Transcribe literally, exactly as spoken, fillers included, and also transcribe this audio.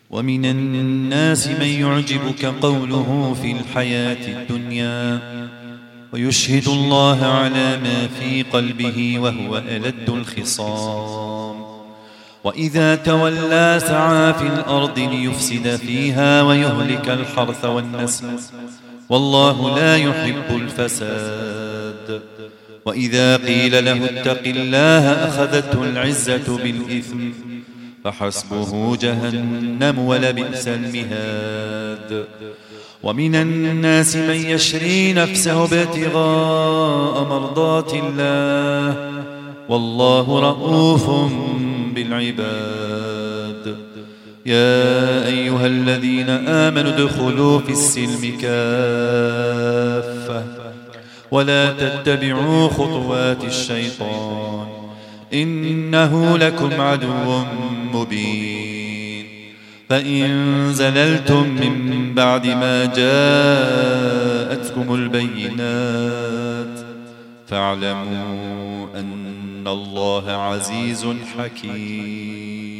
ومن الناس من يعجبك قوله في الحياة الدنيا ويشهد الله على ما في قلبه وهو ألد الخصام وإذا تولى سعى في الأرض ليفسد فيها ويهلك الحرث والنسل والله لا يحب الفساد وإذا قيل له اتق الله أخذته العزة بالإثم فحسبه جهنم ولبئس المهاد ومن الناس من يشري نفسه ابتغاء مرضات الله والله رؤوف بالعباد يا أيها الذين آمنوا ادخلوا في السلم كافة ولا تتبعوا خطوات الشيطان إنه لكم عدو مبين فإن زللتم من بعد ما جاءتكم البينات فاعلموا أن الله عزيز حكيم.